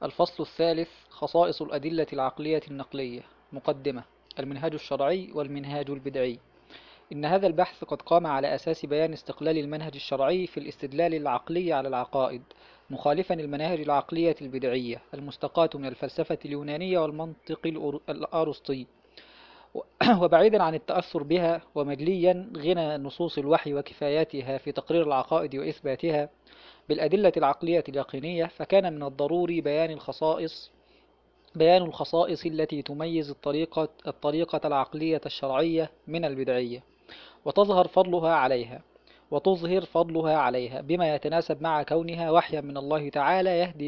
الفصل الثالث: خصائص الأدلة العقلية النقلية. مقدمة: المنهاج الشرعي والمنهاج البدعي. إن هذا البحث قد قام على أساس بيان استقلال المنهج الشرعي في الاستدلال العقلي على العقائد، مخالفا المناهج العقلية البدعية المستقاة من الفلسفة اليونانية والمنطق الأرسطي، وبعيدا عن التأثر بها، ومجليا غنى نصوص الوحي وكفاياتها في تقرير العقائد وإثباتها بالأدلة العقلية اليقينية. فكان من الضروري بيان الخصائص التي تميز الطريقة العقلية الشرعية من البدعية، وتظهر فضلها عليها بما يتناسب مع كونها وحيا من الله تعالى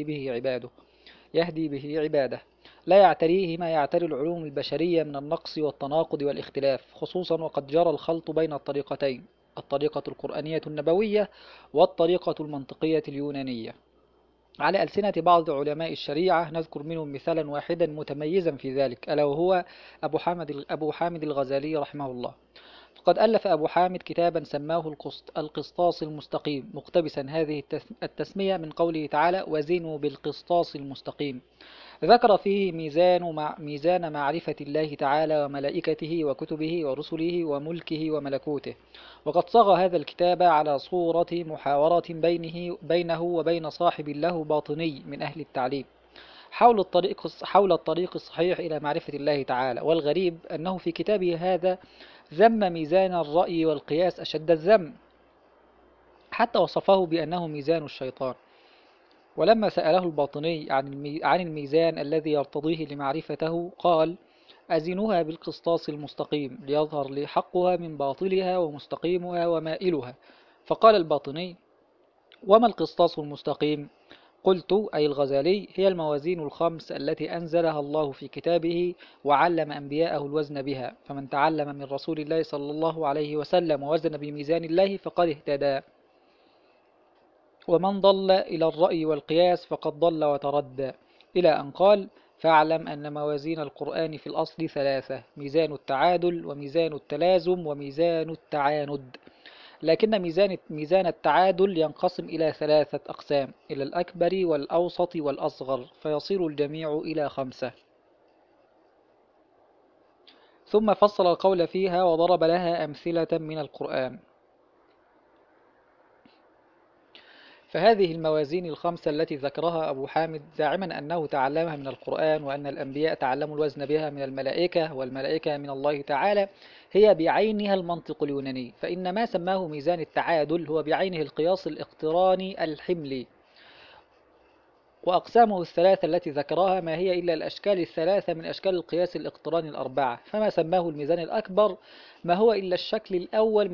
يهدي به عباده، لا يعتريه ما يعتري العلوم البشرية من النقص والتناقض والاختلاف، خصوصا وقد جرى الخلط بين الطريقتين: الطريقة القرآنية النبوية والطريقة المنطقية اليونانية، على ألسنة بعض علماء الشريعة. نذكر منهم مثالا واحدا متميزا في ذلك، ألا وهو أبو حامد الغزالي رحمه الله. فقد ألف أبو حامد كتابا سماه القسطاس المستقيم، مقتبسا هذه التسمية من قوله تعالى: وزنوا بالقسطاس المستقيم. ذكر فيه ميزان معرفة الله تعالى وملائكته وكتبه ورسله وملكه وملكوته. وقد صاغ هذا الكتاب على صورة محاورة بينه وبين صاحب له باطني من أهل التعليم حول الطريق الصحيح إلى معرفة الله تعالى. والغريب أنه في كتابه هذا ذم ميزان الرأي والقياس أشد الذم، حتى وصفه بأنه ميزان الشيطان. ولما سأله الباطني عن الميزان الذي يرتضيه لمعرفته، قال: أزنها بالقسطاس المستقيم ليظهر لي حقها من باطلها ومستقيمها ومائلها. فقال الباطني: وما القسطاس المستقيم؟ قلت، أي الغزالي: هي الموازين الخمس التي أنزلها الله في كتابه وعلم أنبياءه الوزن بها، فمن تعلم من رسول الله صلى الله عليه وسلم ووزن بميزان الله فقد اهتدى، ومن ضل إلى الرأي والقياس فقد ضل وتردى، إلى أن قال: فاعلم أن موازين القرآن في الأصل ثلاثة: ميزان التعادل، وميزان التلازم، وميزان التعاند. لكن ميزان التعادل ينقسم إلى ثلاثة أقسام: إلى الأكبر والأوسط والأصغر، فيصير الجميع إلى خمسة. ثم فصل القول فيها وضرب لها أمثلة من القرآن. فهذه الموازين الخمسة التي ذكرها أبو حامد زاعما أنه تعلمها من القرآن، وأن الأنبياء تعلموا الوزن بها من الملائكة، والملائكة من الله تعالى، هي بعينها المنطق اليوناني. فإن ما سماه ميزان التعادل هو بعينه القياس الاقتراني الحملي. وأقسامه الثلاثة التي ذكرها ما هي إلا الأشكال الثلاثة من أشكال القياس الاقتراني الأربعة. فما سماه الميزان الأكبر ما هو إلا الشكل الأول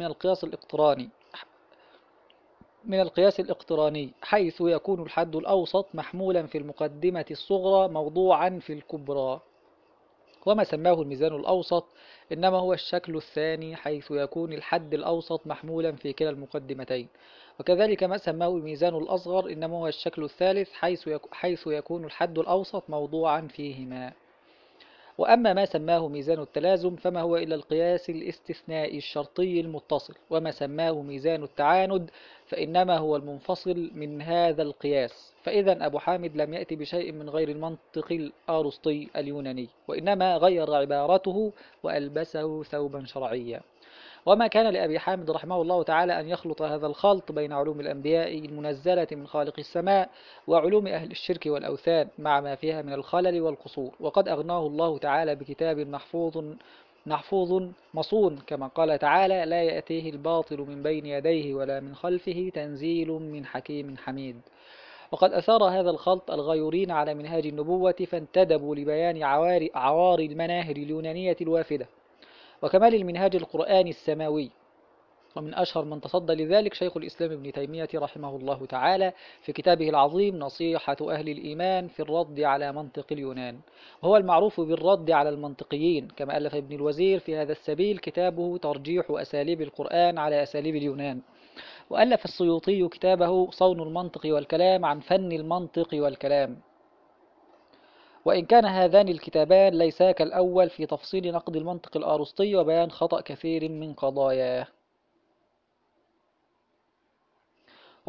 من القياس الاقتراني، حيث يكون الحد الأوسط محمولا في المقدمة الصغرى موضوعا في الكبرى. وما سماه الميزان الأوسط إنما هو الشكل الثاني، حيث يكون الحد الأوسط محمولا في كلا المقدمتين. وكذلك ما سماه الميزان الأصغر إنما هو الشكل الثالث، حيث يكون الحد الأوسط موضوعا فيهما. وأما ما سماه ميزان التلازم فما هو إلا القياس الاستثنائي الشرطي المتصل. وما سماه ميزان التعاند فإنما هو المنفصل من هذا القياس. فإذا أبو حامد لم يأتي بشيء من غير المنطق الأرسطي اليوناني، وإنما غير عبارته وألبسه ثوبا شرعيا. وما كان لأبي حامد رحمه الله تعالى أن يخلط هذا الخلط بين علوم الأنبياء المنزلة من خالق السماء وعلوم أهل الشرك والأوثان، مع ما فيها من الخلل والقصور. وقد أغناه الله تعالى بكتاب محفوظ مصون، كما قال تعالى: لا يأتيه الباطل من بين يديه ولا من خلفه تنزيل من حكيم حميد. وقد أثار هذا الخلط الغيورين على منهاج النبوة، فانتدبوا لبيان عوار المناهج اليونانية الوافدة وكمال المنهاج القرآني السماوي. ومن أشهر من تصدى لذلك شيخ الإسلام ابن تيمية رحمه الله تعالى في كتابه العظيم نصيحة أهل الإيمان في الرد على منطق اليونان، وهو المعروف بالرد على المنطقيين. كما ألف ابن الوزير في هذا السبيل كتابه ترجيح أساليب القرآن على أساليب اليونان. وألف السيوطي كتابه صون المنطق والكلام عن فن المنطق والكلام. وإن كان هذان الكتابان ليسا كالأول في تفصيل نقد المنطق الأرسطي وبيان خطأ كثير من قضاياه.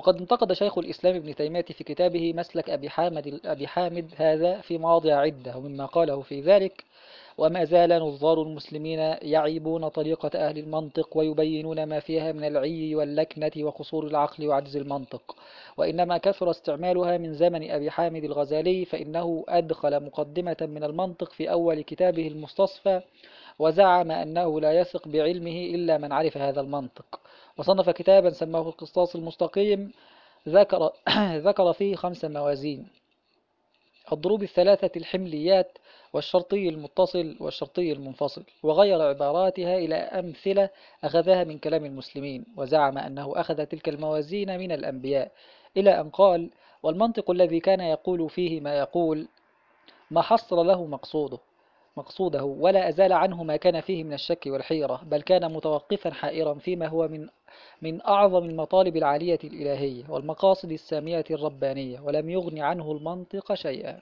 وقد انتقد شيخ الإسلام ابن تيمية في كتابه مسلك أبي حامد هذا في مواضع عدة، ومما قاله في ذلك: وما زال نظار المسلمين يعيبون طريقة أهل المنطق ويبينون ما فيها من العي واللكنة وقصور العقل وعجز المنطق، وإنما كثر استعمالها من زمن أبي حامد الغزالي، فإنه أدخل مقدمة من المنطق في أول كتابه المستصفى، وزعم أنه لا يثق بعلمه إلا من عرف هذا المنطق، وصنف كتابا سماه القسطاس المستقيم، ذكر, ذكر فيه 5 موازين: الضروب الثلاثة الحمليات، والشرطي المتصل، والشرطي المنفصل، وغير عباراتها إلى أمثلة أخذها من كلام المسلمين، وزعم أنه أخذ تلك الموازين من الأنبياء، إلى أن قال: والمنطق الذي كان يقول فيه ما يقول ما حصر له مقصوده ولا أزال عنه ما كان فيه من الشك والحيرة، بل كان متوقفا حائرا فيما هو من أعظم المطالب العالية الإلهية والمقاصد السامية الربانية، ولم يغن عنه المنطق شيئا.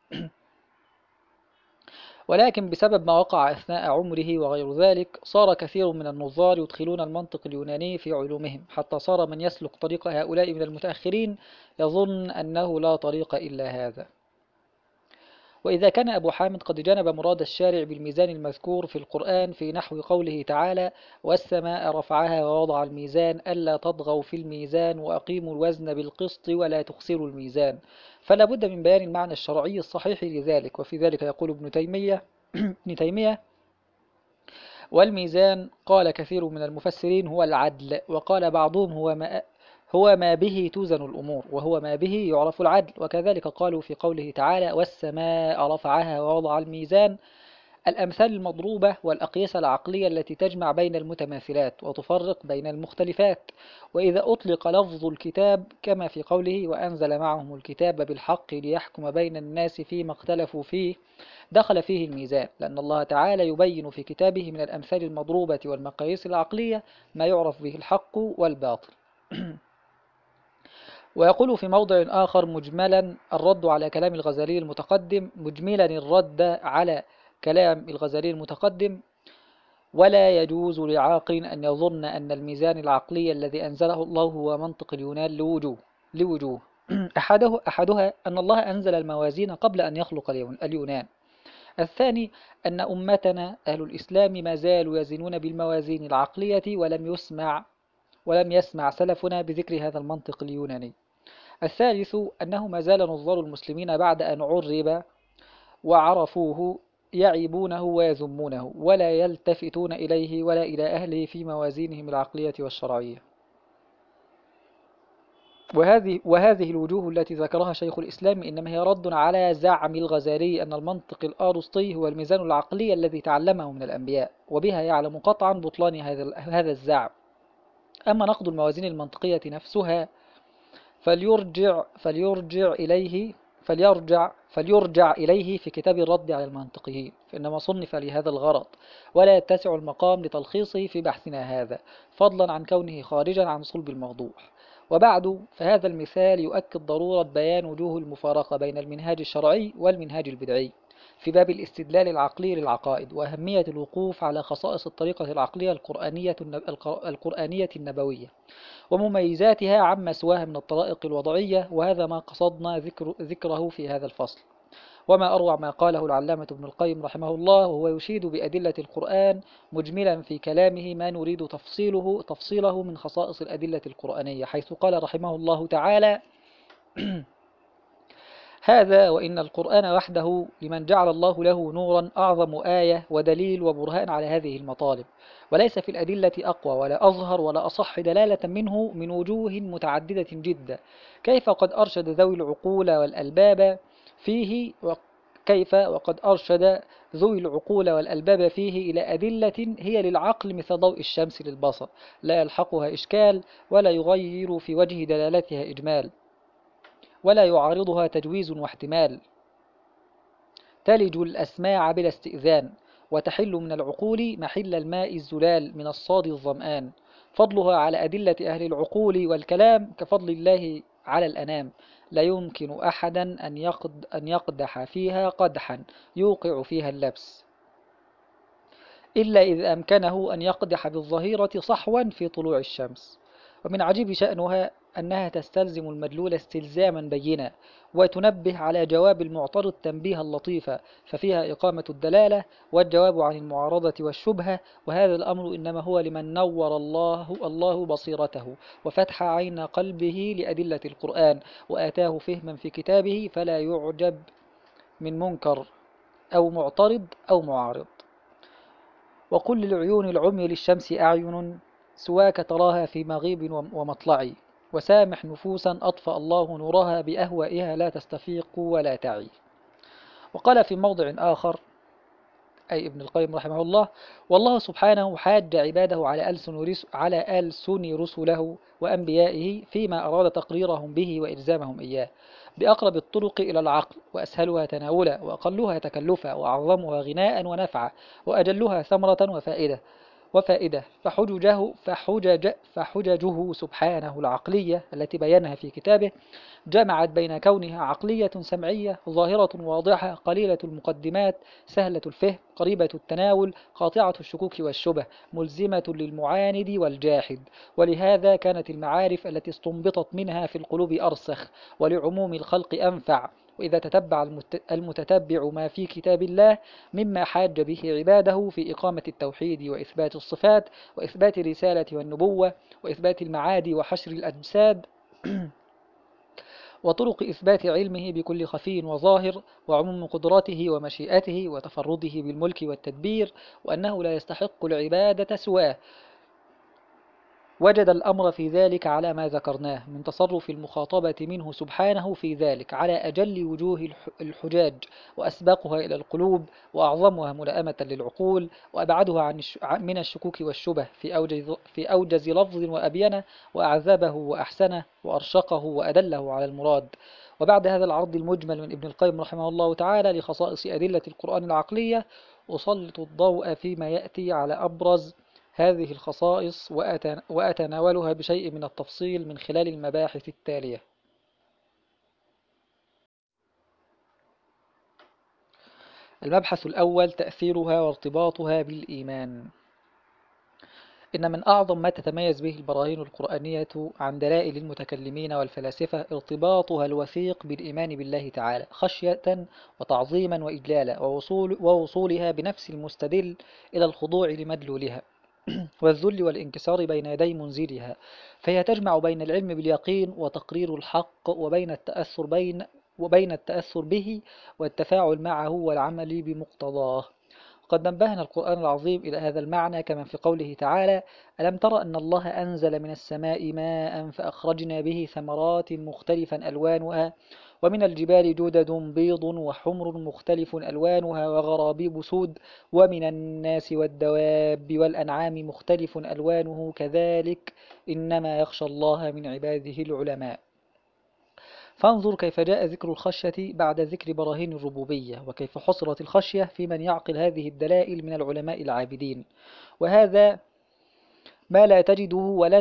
ولكن بسبب ما وقع أثناء عمره وغير ذلك، صار كثير من النظار يدخلون المنطق اليوناني في علومهم، حتى صار من يسلك طريق هؤلاء من المتأخرين يظن أنه لا طريق إلا هذا. وإذا كان أبو حامد قد جنب مراد الشارع بالميزان المذكور في القرآن في نحو قوله تعالى: والسماء رفعها ووضع الميزان ألا تطغوا في الميزان وأقيموا الوزن بالقسط ولا تخسروا الميزان، فلا بد من بيان المعنى الشرعي الصحيح لذلك. وفي ذلك يقول ابن تيمية: والميزان قال كثير من المفسرين هو العدل، وقال بعضهم هو ما به توزن الأمور، وهو ما به يعرف العدل. وكذلك قالوا في قوله تعالى: والسماء رفعها ووضع الميزان، الأمثال المضروبة والأقيسة العقلية التي تجمع بين المتماثلات وتفرق بين المختلفات. وإذا أطلق لفظ الكتاب كما في قوله: وأنزل معهم الكتاب بالحق ليحكم بين الناس فيما اختلفوا فيه، دخل فيه الميزان، لأن الله تعالى يبين في كتابه من الأمثال المضروبة والمقاييس العقلية ما يعرف به الحق والباطل. ويقول في موضع آخر مجملا الرد على كلام الغزالي المتقدم، مجملا الرد على كلام الغزالي المتقدم: ولا يجوز لعاقل أن يظن أن الميزان العقلي الذي أنزله الله هو منطق اليونان لوجوه أحدها أن الله أنزل الموازين قبل أن يخلق اليونان. الثاني أن أمتنا أهل الإسلام ما زالوا يزنون بالموازين العقلية، ولم يسمع سلفنا بذكر هذا المنطق اليوناني. الثالث أنه ما زال نظار المسلمين بعد أن عرب وعرفوه يعيبونه ويذمونه، ولا يلتفتون إليه ولا إلى أهله في موازينهم العقلية والشرعية. وهذه الوجوه التي ذكرها شيخ الإسلام إنما هي رد على زعم الغزالي أن المنطق الأرسطي هو الميزان العقلي الذي تعلمه من الأنبياء، وبها يعلم قطعا بطلان هذا الزعم. أما نقد الموازين المنطقية نفسها فليرجع إليه في كتاب الرد على المنطقيين، فإنما صنف لهذا الغرض، ولا يتسع المقام لتلخيصه في بحثنا هذا، فضلا عن كونه خارجا عن صلب الموضوع. وبعد، فهذا المثال يؤكد ضرورة بيان وجوه المفارقة بين المنهاج الشرعي والمنهاج البدعي في باب الاستدلال العقلي للعقائد، وأهمية الوقوف على خصائص الطريقة العقلية القرآنية النبوية ومميزاتها عما سواها من الطرائق الوضعية، وهذا ما قصدنا ذكره في هذا الفصل. وما أروع ما قاله العلامة ابن القيم رحمه الله، وهو يشيد بأدلة القرآن مجملا في كلامه ما نريد تفصيله من خصائص الأدلة القرآنية، حيث قال رحمه الله تعالى: هذا وإن القرآن وحده لمن جعل الله له نورا أعظم آية ودليل وبرهان على هذه المطالب، وليس في الأدلة أقوى ولا أظهر ولا أصح دلالة منه من وجوه متعددة جدا. كيف وقد أرشد ذوي العقول والألباب فيه إلى أدلة هي للعقل مثل ضوء الشمس للبصر، لا يلحقها إشكال ولا يغير في وجه دلالتها إجمال، ولا يعارضها تجويز واحتمال، تلج الأسماع بلا استئذان، وتحل من العقول محل الماء الزلال من الصاد الظمآن. فضلها على أدلة أهل العقول والكلام كفضل الله على الأنام، لا يمكن أحدا أن يقدح فيها قدحا يوقع فيها اللبس، إلا إذا أمكنه أن يقدح بالظهيرة صحوا في طلوع الشمس. ومن عجيب شأنها أنها تستلزم المدلول استلزاما بينا، وتنبه على جواب المعترض تنبيها لطيفا، ففيها إقامة الدلالة والجواب عن المعارضة والشبهة. وهذا الأمر إنما هو لمن نور الله بصيرته وفتح عين قلبه لأدلة القرآن، وآتاه فهما في كتابه، فلا يعجب من منكر أو معترض أو معارض. وقل للعيون العمي للشمس أعين سواك تراها في مغيب ومطلع، وسامح نفوسا أطفأ الله نورها بأهوائها لا تستفيق ولا تعي. وقال في موضع آخر أي ابن القيم رحمه الله: والله سبحانه حاج عباده على ألسن رسله وأنبيائه فيما أراد تقريرهم به وإلزامهم إياه، بأقرب الطرق إلى العقل، وأسهلها تناولا، وأقلها تكلفا، وأعظمها غناء ونفعا، وأجلها ثمرة وفائدة فحججه سبحانه العقلية التي بينها في كتابه جمعت بين كونها عقلية سمعية ظاهرة واضحة قليلة المقدمات سهلة الفهم قريبة التناول قاطعة الشكوك والشبه ملزمة للمعاند والجاحد. ولهذا كانت المعارف التي استنبطت منها في القلوب أرسخ، ولعموم الخلق أنفع. وإذا تتبع المتتبع ما في كتاب الله مما حاج به عباده في إقامة التوحيد وإثبات الصفات وإثبات الرسالة والنبوة وإثبات المعاد وحشر الأجساد وطرق إثبات علمه بكل خفي وظاهر، وعموم قدرته ومشيئته وتفرده بالملك والتدبير، وأنه لا يستحق العبادة سواه، وجد الأمر في ذلك على ما ذكرناه من تصرف المخاطبة منه سبحانه في ذلك على أجل وجوه الحجاج، وأسبقها إلى القلوب، وأعظمها ملائمة للعقول، وأبعدها من الشكوك والشبه في أوجز لفظ وأبينه، وأعذبه وأحسنه، وأرشقه وأدله على المراد. وبعد هذا العرض المجمل من ابن القيم رحمه الله تعالى لخصائص أدلة القرآن العقلية، أسلط الضوء فيما يأتي على أبرز هذه الخصائص، وأتناولها بشيء من التفصيل من خلال المباحث التالية. المبحث الأول: تأثيرها وارتباطها بالإيمان. إن من أعظم ما تتميز به البراهين القرآنية عن دلائل المتكلمين والفلاسفة ارتباطها الوثيق بالإيمان بالله تعالى خشية وتعظيما وإجلالا، ووصولها بنفس المستدل إلى الخضوع لمدلولها والذل والانكسار بين يدي منزلها. فهي تجمع بين العلم باليقين وتقرير الحق، وبين التأثر به والتفاعل معه والعمل بمقتضاه. وقد نبهنا القرآن العظيم إلى هذا المعنى كما في قوله تعالى: ألم تر أن الله أنزل من السماء ماء فأخرجنا به ثمرات مختلفا ألوانها ومن الجبال جدد بيض وحمر مختلف ألوانها وغرابيب سود ومن الناس والدواب والأنعام مختلف ألوانه كذلك إنما يخشى الله من عباده العلماء. فانظر كيف جاء ذكر الخشية بعد ذكر براهين الربوبية، وكيف حصرت الخشية في من يعقل هذه الدلائل من العلماء العابدين. وهذا ما لا تجده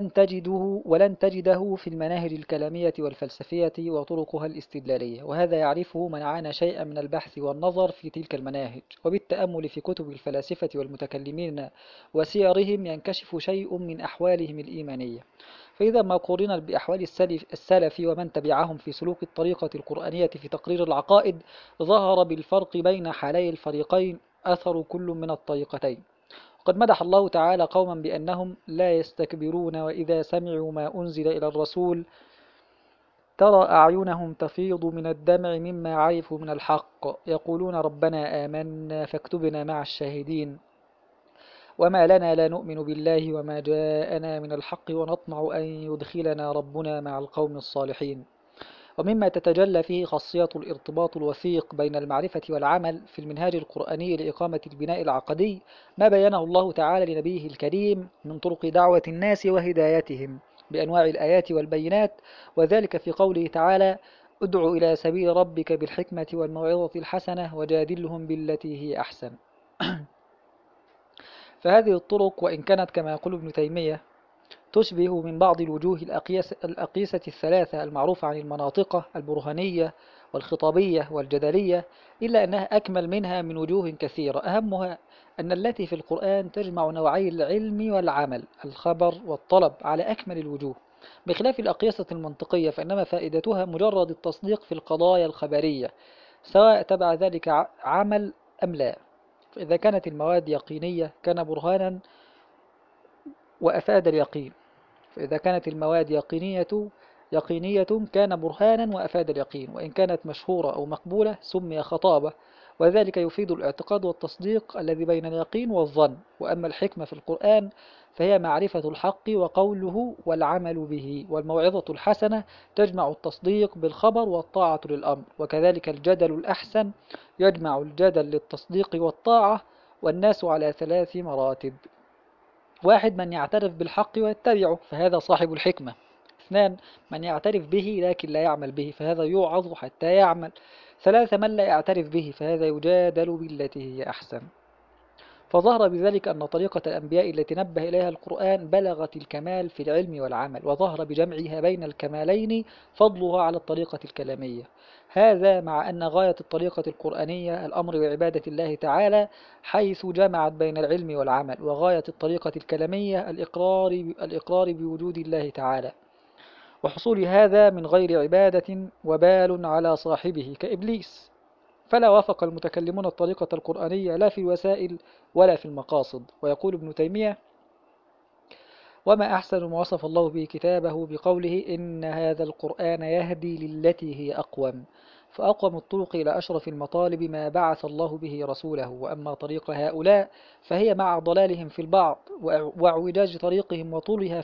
ولن تجده في المناهج الكلامية والفلسفية وطرقها الاستدلالية، وهذا يعرفه من عانى شيئا من البحث والنظر في تلك المناهج، وبالتأمل في كتب الفلاسفة والمتكلمين وسيرهم ينكشف شيء من أحوالهم الإيمانية. فإذا ما قورنا بأحوال السلف ومن تبعهم في سلوك الطريقة القرآنية في تقرير العقائد، ظهر بالفرق بين حالي الفريقين أثر كل من الطريقتين. قد مدح الله تعالى قوما بأنهم لا يستكبرون وإذا سمعوا ما أنزل إلى الرسول ترى أعينهم تفيض من الدمع مما عرفوا من الحق يقولون ربنا آمنا فاكتبنا مع الشاهدين وما لنا لا نؤمن بالله وما جاءنا من الحق ونطمع أن يدخلنا ربنا مع القوم الصالحين. ومما تتجلى فيه خاصية الارتباط الوثيق بين المعرفة والعمل في المنهاج القرآني لإقامة البناء العقدي ما بينه الله تعالى لنبيه الكريم من طرق دعوة الناس وهدايتهم بأنواع الآيات والبينات، وذلك في قوله تعالى: ادع إلى سبيل ربك بالحكمة والموعظة الحسنة وجادلهم بالتي هي أحسن. فهذه الطرق وإن كانت كما يقول ابن تيمية تشبه من بعض الوجوه الأقيسة الثلاثة المعروفة عن المناطق البرهانية والخطابية والجدلية، إلا أنها أكمل منها من وجوه كثيرة، أهمها أن التي في القرآن تجمع نوعي العلم والعمل الخبر والطلب على أكمل الوجوه، بخلاف الأقيسة المنطقية فإنما فائدتها مجرد التصديق في القضايا الخبرية، سواء تبع ذلك عمل أم لا. فإذا كانت المواد يقينية كان برهانا وأفاد اليقين. فإذا كانت المواد يقينية كان برهانا وأفاد اليقين، وإن كانت مشهورة أو مقبولة سمي خطابة، وذلك يفيد الاعتقاد والتصديق الذي بين اليقين والظن. وأما الحكمة في القرآن فهي معرفة الحق وقوله والعمل به، والموعظة الحسنة تجمع التصديق بالخبر والطاعة للأمر، وكذلك الجدل الأحسن يجمع الجدل للتصديق والطاعة. والناس على 3 مراتب: واحد من يعترف بالحق ويتبعه فهذا صاحب الحكمة. اثنان من يعترف به لكن لا يعمل به فهذا يوعظ حتى يعمل. ثلاثة من لا يعترف به فهذا يجادل بالتي هي أحسن. فظهر بذلك أن طريقة الأنبياء التي نبه إليها القرآن بلغت الكمال في العلم والعمل، وظهر بجمعها بين الكمالين فضلها على الطريقة الكلامية. هذا مع أن غاية الطريقة القرآنية الأمر بعبادة الله تعالى، حيث جمعت بين العلم والعمل، وغاية الطريقة الكلامية الإقرار بوجود الله تعالى، وحصول هذا من غير عبادة وبال على صاحبه كإبليس. فلا وافق المتكلمون الطريقة القرآنية لا في الوسائل ولا في المقاصد. ويقول ابن تيمية: وما أحسن ما وصف الله به كتابه بقوله إن هذا القرآن يهدي للتي هي أقوم. فأقوم الطرق إلى أشرف المطالب ما بعث الله به رسوله. وأما طريق هؤلاء فهي مع ضلالهم في البعض واعوجاج طريقهم وطولها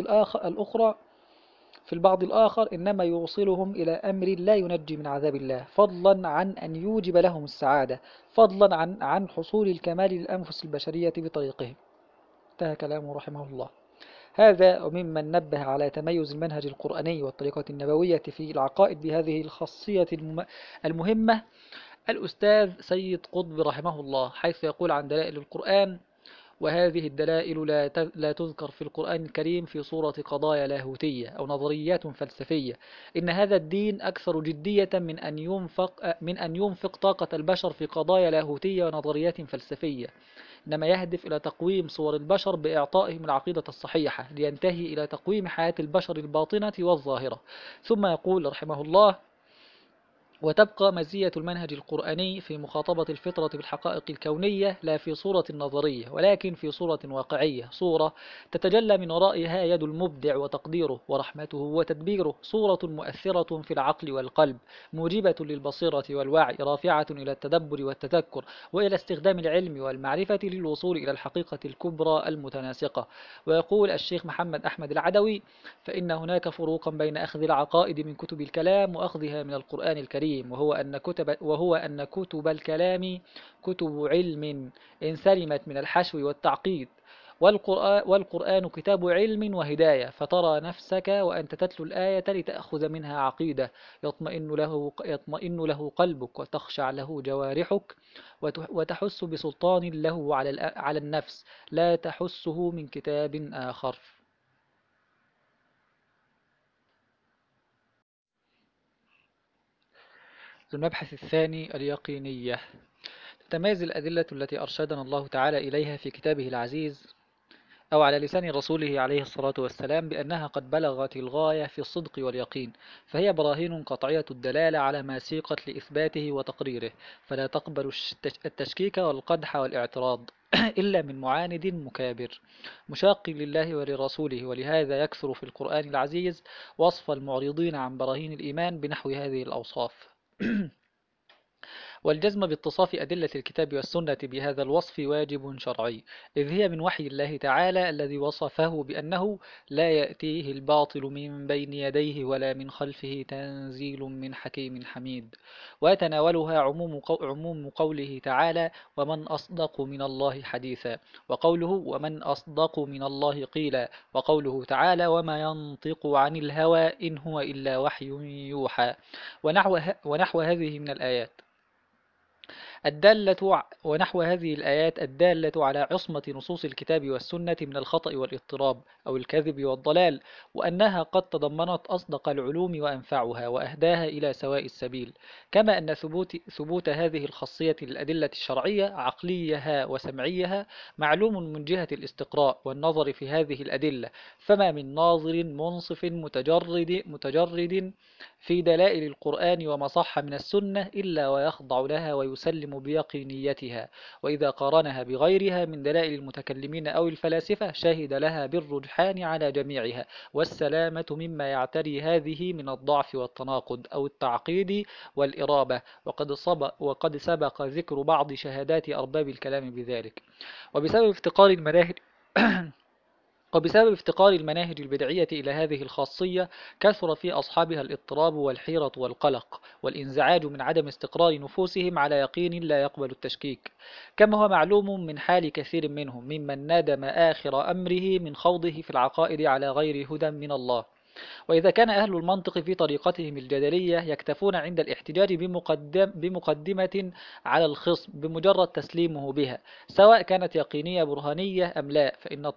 في البعض الآخر إنما يوصلهم إلى أمر لا ينجي من عذاب الله، فضلا عن أن يوجب لهم السعادة، فضلا عن حصول الكمال للأنفس البشرية بطريقهم. انتهى كلامه رحمه الله. هذا وممن نبه على تميز المنهج القرآني والطريقة النبوية في العقائد بهذه الخاصية المهمة الأستاذ سيد قطب رحمه الله، حيث يقول عن دلائل القرآن: وهذه الدلائل لا تذكر في القرآن الكريم في صورة قضايا لاهوتية أو نظريات فلسفية. إن هذا الدين أكثر جدية من أن ينفق طاقة البشر في قضايا لاهوتية ونظريات فلسفية، إنما يهدف إلى تقويم صور البشر بإعطائهم العقيدة الصحيحة لينتهي إلى تقويم حياة البشر الباطنة والظاهرة. ثم يقول رحمه الله: وتبقى مزية المنهج القرآني في مخاطبة الفطرة بالحقائق الكونية لا في صورة نظرية ولكن في صورة واقعية، صورة تتجلى من ورائها يد المبدع وتقديره ورحمته وتدبيره، صورة مؤثرة في العقل والقلب، موجبة للبصيرة والوعي، رافعة إلى التدبر والتذكر وإلى استخدام العلم والمعرفة للوصول إلى الحقيقة الكبرى المتناسقة. ويقول الشيخ محمد أحمد العدوي: فإن هناك فروقا بين أخذ العقائد من كتب الكلام وأخذها من القرآن الكريم، وهو أن كتب الكلام كتب علم إن سلمت من الحشو والتعقيد، والقرآن كتاب علم وهداية، فترى نفسك وأنت تتلو الآية لتأخذ منها عقيدة يطمئن له قلبك وتخشع له جوارحك، وتحس بسلطان له على النفس لا تحسه من كتاب آخر. المبحث الثاني: اليقينية. تتميز الأدلة التي أرشدنا الله تعالى إليها في كتابه العزيز أو على لسان رسوله عليه الصلاة والسلام بأنها قد بلغت الغاية في الصدق واليقين، فهي براهين قطعية الدلالة على ما سيقت لإثباته وتقريره، فلا تقبل التشكيك والقدح والاعتراض إلا من معاند مكابر مشاق لله ولرسوله. ولهذا يكثر في القرآن العزيز وصف المعرضين عن براهين الإيمان بنحو هذه الأوصاف. والجزم باتصاف أدلة الكتاب والسنة بهذا الوصف واجب شرعي، إذ هي من وحي الله تعالى الذي وصفه بأنه لا يأتيه الباطل من بين يديه ولا من خلفه تنزيل من حكيم حميد. ويتناولها عموم قوله تعالى: ومن أصدق من الله حديثا، وقوله: ومن أصدق من الله قيلا، وقوله تعالى: وما ينطق عن الهوى إن هو إلا وحي يوحى، ونحو هذه من الآيات. ونحو هذه الآيات الدالة على عصمة نصوص الكتاب والسنة من الخطأ والاضطراب أو الكذب والضلال، وأنها قد تضمنت أصدق العلوم وأنفعها وأهداها إلى سواء السبيل، كما أن ثبوت هذه الخاصية للأدلة الشرعية عقليها وسمعيها معلوم من جهة الاستقراء والنظر في هذه الأدلة، فما من ناظر منصف متجرد في دلائل القرآن وما صح من السنة إلا ويخضع لها ويسلم بيقينيتها، وإذا قارنها بغيرها من دلائل المتكلمين أو الفلاسفة شهد لها بالرجحان على جميعها والسلامة مما يعتري هذه من الضعف والتناقض أو التعقيد والإرابة، وقد سبق ذكر بعض شهادات أرباب الكلام بذلك. وبسبب افتقار المناهج وبسبب افتقار المناهج البدعية إلى هذه الخاصية كثر في أصحابها الاضطراب والحيرة والقلق والانزعاج من عدم استقرار نفوسهم على يقين لا يقبل التشكيك، كما هو معلوم من حال كثير منهم ممن ندم آخر أمره من خوضه في العقائد على غير هدى من الله. وإذا كان أهل المنطق في طريقتهم الجدلية يكتفون عند الاحتجاج بمقدمة على الخصم بمجرد تسليمه بها، سواء كانت يقينية برهانية أم لا،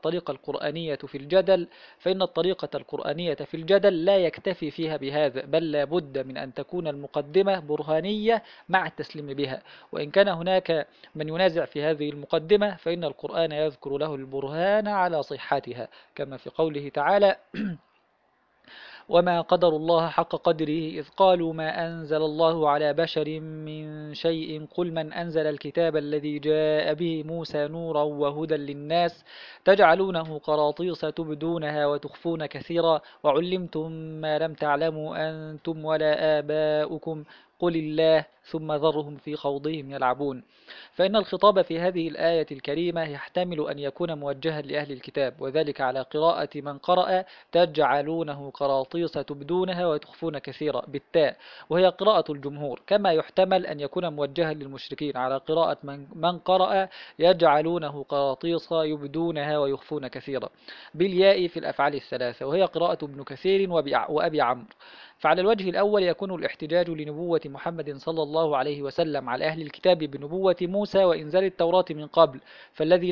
فإن الطريقة القرآنية في الجدل لا يكتفي فيها بهذا، بل لا بد من أن تكون المقدمة برهانية مع التسليم بها. وإن كان هناك من ينازع في هذه المقدمة فإن القرآن يذكر له البرهان على صحتها، كما في قوله تعالى: وما قدر الله حق قدره إذ قالوا ما أنزل الله على بشر من شيء قل من أنزل الكتاب الذي جاء به موسى نورا وهدى للناس تجعلونه قراطيس تبدونها وتخفون كثيرا وعلمتم ما لم تعلموا أنتم ولا آباؤكم قل الله ثم ذرهم في خوضهم يلعبون. فإن الخطاب في هذه الآية الكريمة يحتمل أن يكون موجها لأهل الكتاب، وذلك على قراءة من قرأ تجعلونه قراطيس تبدونها وتخفون كثيرا بالتاء، وهي قراءة الجمهور، كما يحتمل أن يكون موجها للمشركين على قراءة من قرأ يجعلونه قراطيس يبدونها ويخفون كثيرا بالياء في الأفعال الثلاثة، وهي قراءة ابن كثير وأبي عمرو. فعلى الوجه الأول يكون الاحتجاج لنبوة محمد صلى الله عليه وسلم على أهل الكتاب بنبوة موسى وإنزال التوراة من قبل، فالذي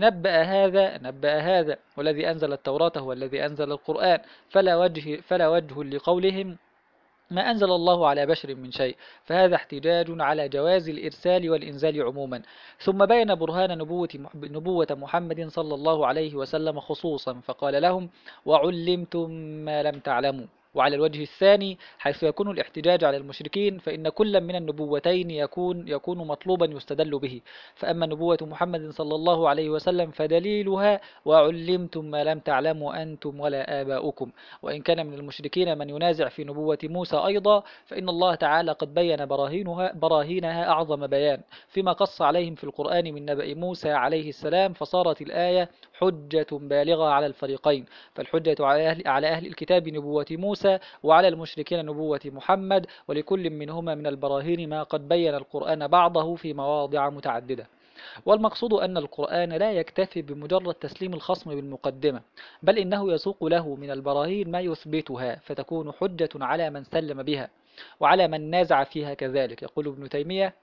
نبأ هذا والذي أنزل التوراة هو الذي أنزل القرآن، فلا وجه لقولهم ما أنزل الله على بشر من شيء، فهذا احتجاج على جواز الإرسال والإنزال عموما. ثم بين برهان نبوة محمد صلى الله عليه وسلم خصوصا فقال لهم وعلمتم ما لم تعلموا. وعلى الوجه الثاني حيث يكون الاحتجاج على المشركين فإن كل من النبوتين يكون مطلوبا يستدل به، فأما نبوة محمد صلى الله عليه وسلم فدليلها وعلمتم ما لم تعلموا أنتم ولا آباؤكم. وإن كان من المشركين من ينازع في نبوة موسى أيضا فإن الله تعالى قد بين براهينها أعظم بيان فيما قص عليهم في القرآن من نبأ موسى عليه السلام، فصارت الآية حجة بالغة على الفريقين، فالحجة على أهل الكتاب نبوة موسى وعلى المشركين نبوة محمد، ولكل منهما من البراهين ما قد بين القرآن بعضه في مواضع متعددة. والمقصود أن القرآن لا يكتفي بمجرد تسليم الخصم بالمقدمة، بل إنه يسوق له من البراهين ما يثبتها فتكون حجة على من سلم بها وعلى من نازع فيها كذلك. يقول ابن تيمية: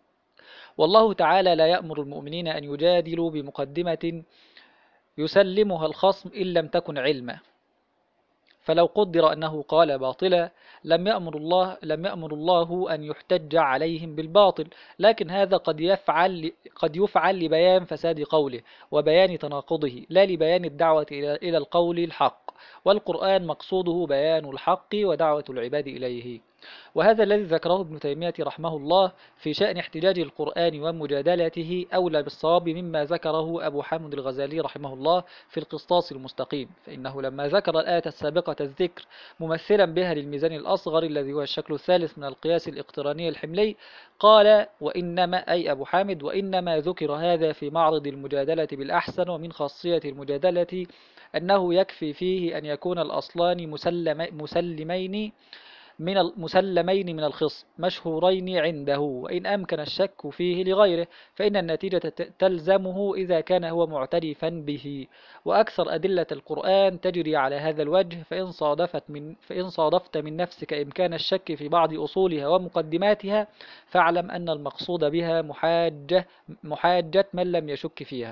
والله تعالى لا يأمر المؤمنين أن يجادلوا بمقدمة يسلمها الخصم إن لم تكن علما، فلو قدر أنه قال باطلا لم يأمر الله أن يحتج عليهم بالباطل، لكن هذا قد يفعل لبيان فساد قوله وبيان تناقضه لا لبيان الدعوة إلى القول الحق، والقرآن مقصوده بيان الحق ودعوة العباد إليه. وهذا الذي ذكره ابن تيمية رحمه الله في شأن احتجاج القرآن ومجادلته أولى بالصواب مما ذكره أبو حامد الغزالي رحمه الله في القسطاس المستقيم، فإنه لما ذكر الآية السابقة الذكر ممثلا بها للميزان الأصغر الذي هو الشكل الثالث من القياس الاقتراني الحملي قال: وإنما أي أبو حامد وإنما ذكر هذا في معرض المجادلة بالأحسن، ومن خاصية المجادلة أنه يكفي فيه أن يكون الأصلان مسلمين من المسلمين من الخصم مشهورين عنده، وإن أمكن الشك فيه لغيره فإن النتيجة تلزمه إذا كان هو معترفا به. وأكثر أدلة القرآن تجري على هذا الوجه، فإن صادفت من نفسك إمكان الشك في بعض أصولها ومقدماتها فاعلم أن المقصود بها محاجة من لم يشك فيها.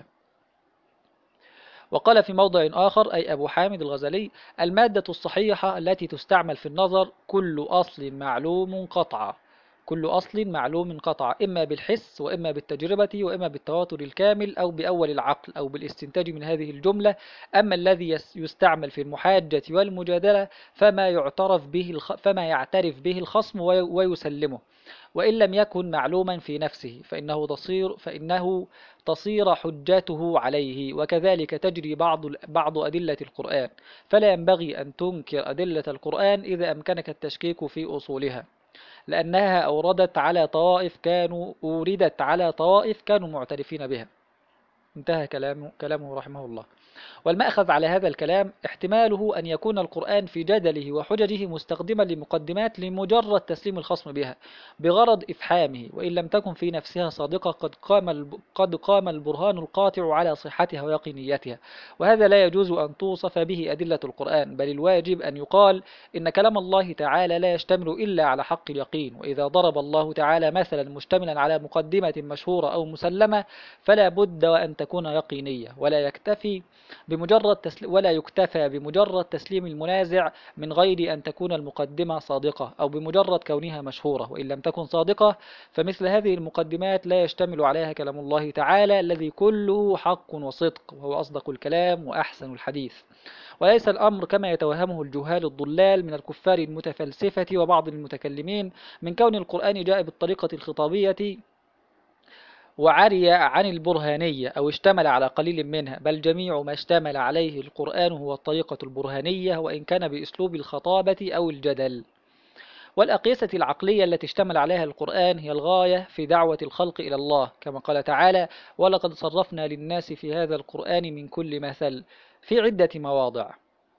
وقال في موضع آخر أي أبو حامد الغزالي: المادة الصحيحة التي تستعمل في النظر كل أصل معلوم قطعا، كل أصل معلوم قطعا، إما بالحس وإما بالتجربة وإما بالتواتر الكامل أو بأول العقل أو بالاستنتاج من هذه الجملة. أما الذي يستعمل في المحاجة والمجادلة فما يعترف به الخصم ويسلمه، وإن لم يكن معلوما في نفسه فإنه تصير حجته عليه. وكذلك تجري بعض أدلة القرآن، فلا ينبغي أن تنكر أدلة القرآن إذا أمكنك التشكيك في أصولها، لأنها أوردت على طوائف كانوا معترفين بها. انتهى كلامه رحمه الله. والمأخذ على هذا الكلام احتماله أن يكون القرآن في جدله وحججه مستخدما لمقدمات لمجرد تسليم الخصم بها بغرض إفحامه، وإن لم تكن في نفسها صادقة قد قام البرهان القاطع على صحتها ويقينيتها. وهذا لا يجوز أن توصف به أدلة القرآن، بل الواجب أن يقال إن كلام الله تعالى لا يشتمل إلا على حق اليقين. وإذا ضرب الله تعالى مثلا مشتملا على مقدمة مشهورة أو مسلمة فلا بد وأن تكون يقينية، ولا يكتفى بمجرد تسليم المنازع من غير أن تكون المقدمة صادقة أو بمجرد كونها مشهورة. وإن لم تكن صادقة فمثل هذه المقدمات لا يشتمل عليها كلام الله تعالى الذي كله حق وصدق، وهو أصدق الكلام وأحسن الحديث. وليس الأمر كما يتوهمه الجهال الضلال من الكفار المتفلسفة وبعض المتكلمين من كون القرآن جاء بالطريقة الخطابية وعري عن البرهانية أو اشتمل على قليل منها، بل جميع ما اشتمل عليه القرآن هو الطريقة البرهانية، وإن كان بأسلوب الخطابة أو الجدل. والأقيسة العقلية التي اشتمل عليها القرآن هي الغاية في دعوة الخلق إلى الله، كما قال تعالى: ولقد صرفنا للناس في هذا القرآن من كل مثل، في عدة مواضع،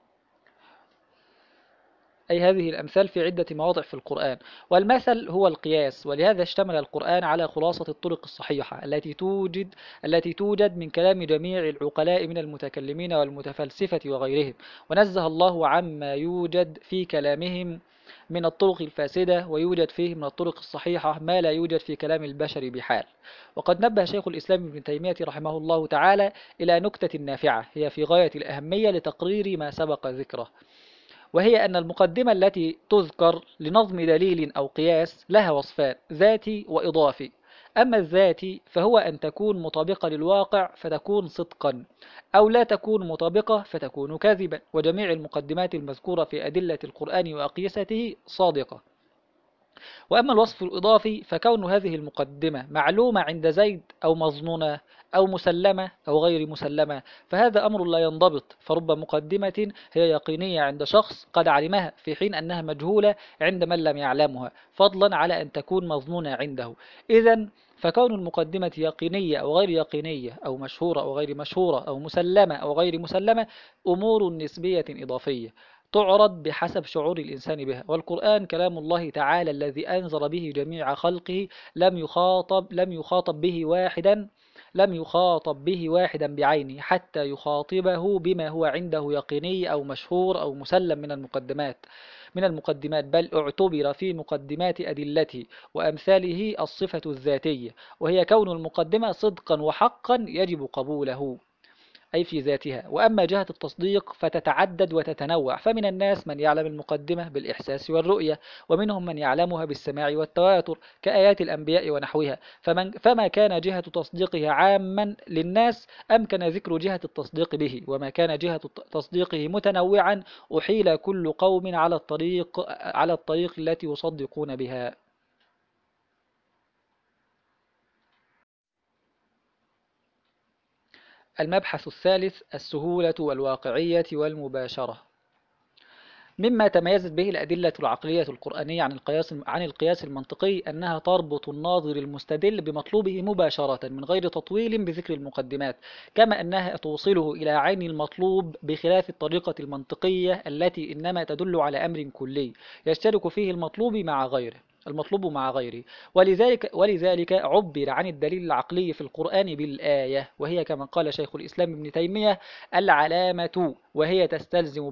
أي هذه الأمثال في عدة مواضع في القرآن. والمثل هو القياس، ولهذا اشتمل القرآن على خلاصة الطرق الصحيحة التي توجد من كلام جميع العقلاء من المتكلمين والمتفلسفة وغيرهم، ونزه الله عما يوجد في كلامهم من الطرق الفاسدة، ويوجد فيه من الطرق الصحيحة ما لا يوجد في كلام البشر بحال. وقد نبه شيخ الإسلام ابن تيمية رحمه الله تعالى إلى نكتة نافعة هي في غاية الأهمية لتقرير ما سبق ذكره، وهي أن المقدمة التي تذكر لنظم دليل أو قياس لها وصفان: ذاتي وإضافي. أما الذاتي فهو أن تكون مطابقة للواقع فتكون صدقا، أو لا تكون مطابقة فتكون كاذبا، وجميع المقدمات المذكورة في أدلة القرآن وأقيسته صادقة. وأما الوصف الإضافي فكون هذه المقدمة معلومة عند زيد أو مظنونة أو مسلمة أو غير مسلمة فهذا أمر لا ينضبط، فرب مقدمة هي يقينية عند شخص قد علمها في حين أنها مجهولة عند من لم يعلمها، فضلا على أن تكون مظنونة عنده. إذن فكون المقدمة يقينية أو غير يقينية أو مشهورة أو غير مشهورة أو مسلمة أو غير مسلمة أمور نسبية إضافية تعرض بحسب شعور الإنسان بها. والقرآن كلام الله تعالى الذي أنذر به جميع خلقه لم يخاطب به واحدا بعينه حتى يخاطبه بما هو عنده يقيني أو مشهور أو مسلم من المقدمات، بل اعتبر في مقدمات أدلته وأمثاله الصفة الذاتية، وهي كون المقدمة صدقا وحقا يجب قبوله، أي في ذاتها. وأما جهة التصديق فتتعدد وتتنوع، فمن الناس من يعلم المقدمة بالإحساس والرؤية، ومنهم من يعلمها بالسماع والتواتر كآيات الأنبياء ونحوها. فما كان جهة تصديقه عاما للناس أمكن ذكر جهة التصديق به، وما كان جهة تصديقه متنوعا أحيل كل قوم على الطريق التي يصدقون بها. المبحث الثالث: السهولة والواقعية والمباشرة. مما تميزت به الأدلة العقلية القرآنية عن القياس المنطقي أنها تربط الناظر المستدل بمطلوبه مباشرة من غير تطويل بذكر المقدمات، كما أنها توصله إلى عين المطلوب بخلاف الطريقة المنطقية التي إنما تدل على أمر كلي يشترك فيه المطلوب مع غيره. ولذلك عبر عن الدليل العقلي في القرآن بالآية، وهي كما قال شيخ الإسلام ابن تيمية العلامة، وهي تستلزم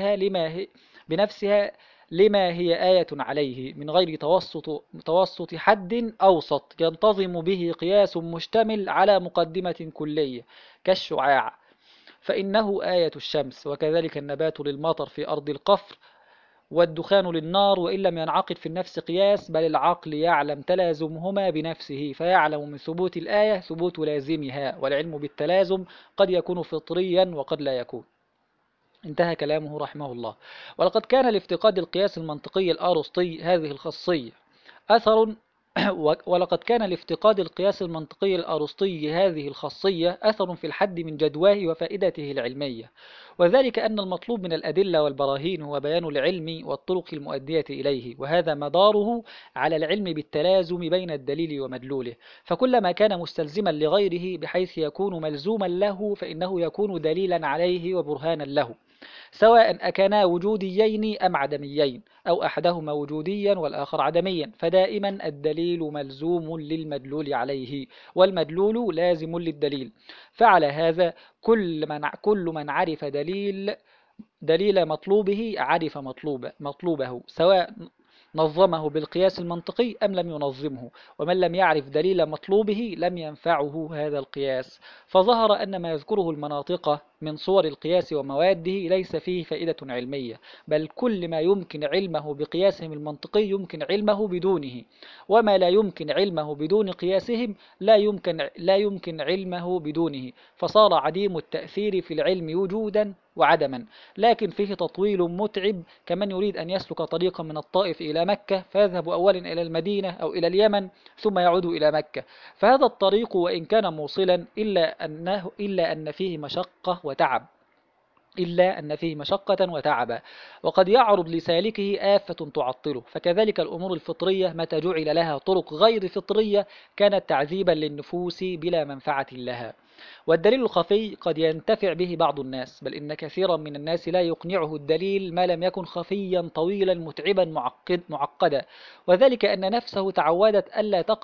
بنفسها لما هي آية عليه من غير توسط حد أوسط ينتظم به قياس مشتمل على مقدمة كلية كالشعاع، فإنه آية الشمس، وكذلك النبات للمطر في أرض القفر، والدخان للنار، وإن لم ينعقد في النفس قياس، بل العقل يعلم تلازمهما بنفسه فيعلم من ثبوت الآية ثبوت لازمها، والعلم بالتلازم قد يكون فطريا وقد لا يكون. انتهى كلامه رحمه الله. ولقد كان لافتقاد القياس المنطقي الأرسطي هذه الخاصية أثر ولقد كان لافتقاد القياس المنطقي الأرسطي هذه الخاصية أثر في الحد من جدواه وفائدته العلمية، وذلك أن المطلوب من الأدلة والبراهين هو بيان العلم والطرق المؤدية إليه، وهذا مداره على العلم بالتلازم بين الدليل ومدلوله، فكلما كان مستلزما لغيره بحيث يكون ملزوما له فإنه يكون دليلا عليه وبرهانا له، سواء أكانا وجوديين أم عدميين، أو أحدهما وجوديا والآخر عدميا، فدائما الدليل ملزوم للمدلول عليه، والمدلول لازم للدليل. فعلى هذا كل من عرف دليل مطلوبه عرف مطلوبه، سواء نظمه بالقياس المنطقي أم لم ينظمه، ومن لم يعرف دليل مطلوبه لم ينفعه هذا القياس. فظهر أن ما يذكره المناطق من صور القياس ومواده ليس فيه فائدة علمية، بل كل ما يمكن علمه بقياسهم المنطقي يمكن علمه بدونه، وما لا يمكن علمه بدون قياسهم لا يمكن علمه بدونه، فصار عديم التأثير في العلم وجودا وعدما، لكن فيه تطويل متعب كمن يريد أن يسلك طريقا من الطائف إلى مكة فيذهب أولا إلى المدينة أو إلى اليمن ثم يعود إلى مكة، فهذا الطريق وإن كان موصلا إلا أن فيه مشقة وتعبا، وقد يعرض لسالكه آفة تعطله، فكذلك الأمور الفطرية متى جعل لها طرق غير فطرية كانت تعذيبا للنفوس بلا منفعة لها. والدليل الخفي قد ينتفع به بعض الناس، بل إن كثيرا من الناس لا يقنعه الدليل ما لم يكن خفيا طويلا متعبا معقدا، وذلك أن نفسه تعودت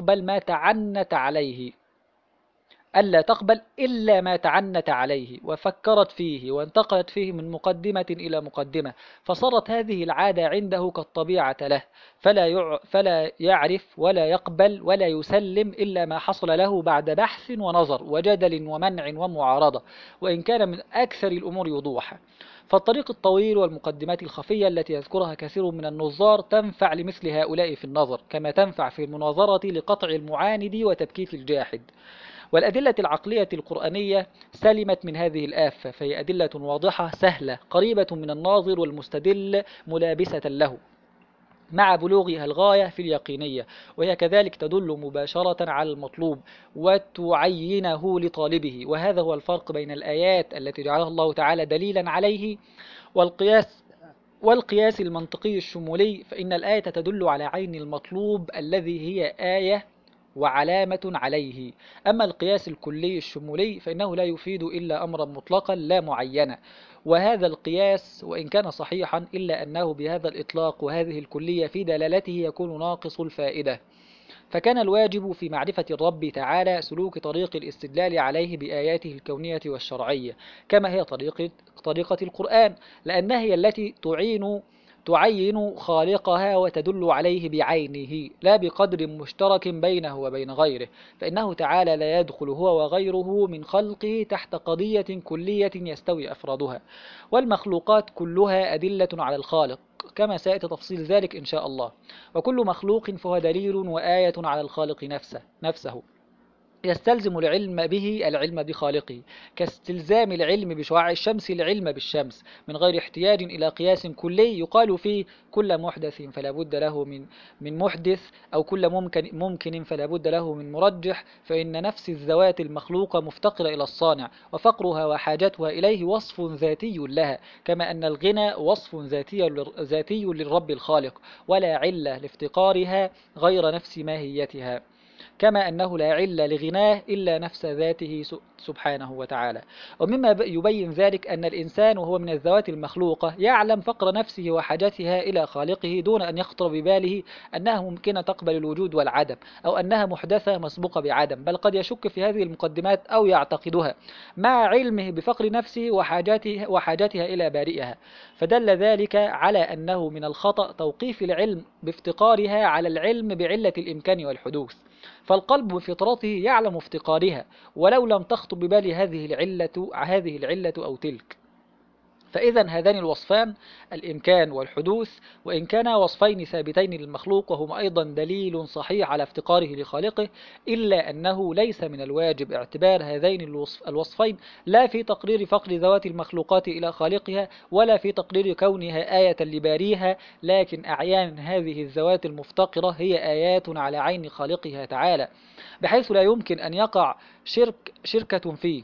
ألا تقبل إلا ما تعنت عليه، وفكرت فيه وانتقلت فيه من مقدمة إلى مقدمة، فصارت هذه العادة عنده كالطبيعة له، فلا يعرف ولا يقبل ولا يسلم إلا ما حصل له بعد بحث ونظر وجدل ومنع ومعارضة، وإن كان من أكثر الأمور وضوحا. فالطريق الطويل والمقدمات الخفية التي يذكرها كثير من النظار تنفع لمثل هؤلاء في النظر، كما تنفع في المناظرة لقطع المعاند وتبكيت الجاحد. والأدلة العقلية القرآنية سلمت من هذه الآفة، فهي أدلة واضحة سهلة قريبة من الناظر والمستدل ملابسة له، مع بلوغها الغاية في اليقينية، وهي كذلك تدل مباشرة على المطلوب وتعينه لطالبه، وهذا هو الفرق بين الآيات التي جعلها الله تعالى دليلا عليه والقياس المنطقي الشمولي، فإن الآية تدل على عين المطلوب الذي هي آية وعلامة عليه، أما القياس الكلي الشمولي فإنه لا يفيد إلا أمرا مطلقا لا معينا، وهذا القياس وإن كان صحيحا إلا أنه بهذا الإطلاق وهذه الكلية في دلالته يكون ناقص الفائدة، فكان الواجب في معرفة الرب تعالى سلوك طريق الاستدلال عليه بآياته الكونية والشرعية، كما هي طريقة القرآن، لأنها هي التي تعين خالقها وتدل عليه بعينه لا بقدر مشترك بينه وبين غيره، فإنه تعالى لا يدخل هو وغيره من خلقه تحت قضية كلية يستوي أفرادها، والمخلوقات كلها أدلة على الخالق كما سيأتي تفصيل ذلك إن شاء الله، وكل مخلوق فهو دليل وآية على الخالق نفسه. يستلزم العلم به العلم بخالقه، كاستلزام العلم بشعاع الشمس العلم بالشمس، من غير احتياج إلى قياس كلي يقال فيه كل محدث فلا بد له من محدث، أو كل ممكن فلا بد له من مرجح، فإن نفس الذوات المخلوقة مفتقرة إلى الصانع، وفقرها وحاجتها إليه وصف ذاتي لها، كما أن الغنى وصف ذاتي للرب الخالق، ولا علة لافتقارها غير نفس ماهيتها، كما أنه لا عل لغناه إلا نفس ذاته سبحانه وتعالى. ومما يبين ذلك أن الإنسان وهو من الذوات المخلوقة يعلم فقر نفسه وحاجتها إلى خالقه دون أن يخطر بباله أنها ممكنة تقبل الوجود والعدم، أو أنها محدثة مسبوقة بعدم، بل قد يشك في هذه المقدمات أو يعتقدها مع علمه بفقر نفسه وحاجتها إلى بارئها. فدل ذلك على أنه من الخطأ توقيف العلم بافتقارها على العلم بعلة الإمكان والحدوث، فالقلب بفطرته يعلم افتقارها ولو لم تخطر ببال هذه العلة أو تلك. فإذا هذان الوصفان الإمكان والحدوث وإن كانا وصفين ثابتين للمخلوق وهما أيضا دليل صحيح على افتقاره لخالقه، إلا أنه ليس من الواجب اعتبار هذين الوصفين لا في تقرير فقر ذوات المخلوقات إلى خالقها ولا في تقرير كونها آية لباريها، لكن أعيان هذه الذوات المفتقرة هي آيات على عين خالقها تعالى، بحيث لا يمكن أن يقع شركة فيه.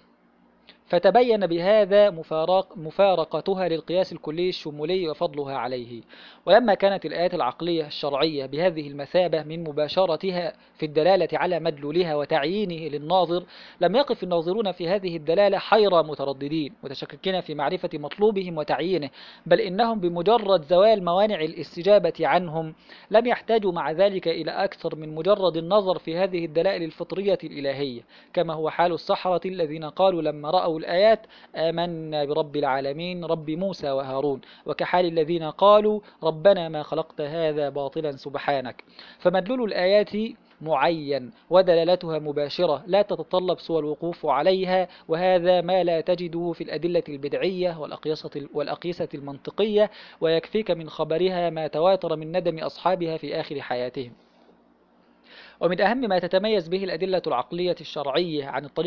فتبين بهذا مفارقتها للقياس الكلي الشمولي وفضلها عليه. ولما كانت الآيات العقلية الشرعية بهذه المثابة من مباشرتها في الدلالة على مدلولها وتعيينه للناظر، لم يقف الناظرون في هذه الدلالة حيرة مترددين متشككين في معرفة مطلوبهم وتعيينه، بل إنهم بمجرد زوال موانع الاستجابة عنهم لم يحتاجوا مع ذلك إلى أكثر من مجرد النظر في هذه الدلائل الفطرية الإلهية، كما هو حال السحرة الذين قالوا لما رأوا الآيات آمنا برب العالمين رب موسى وهارون، وكحال الذين قالوا ربنا ما خلقت هذا باطلا سبحانك. فمدلول الآيات معين ودلالتها مباشرة لا تتطلب سوى الوقوف عليها، وهذا ما لا تجده في الأدلة البدعية والأقيسة المنطقية، ويكفيك من خبرها ما تواتر من ندم أصحابها في آخر حياتهم. ومن أهم ما تتميز به الأدلة العقلية الشرعية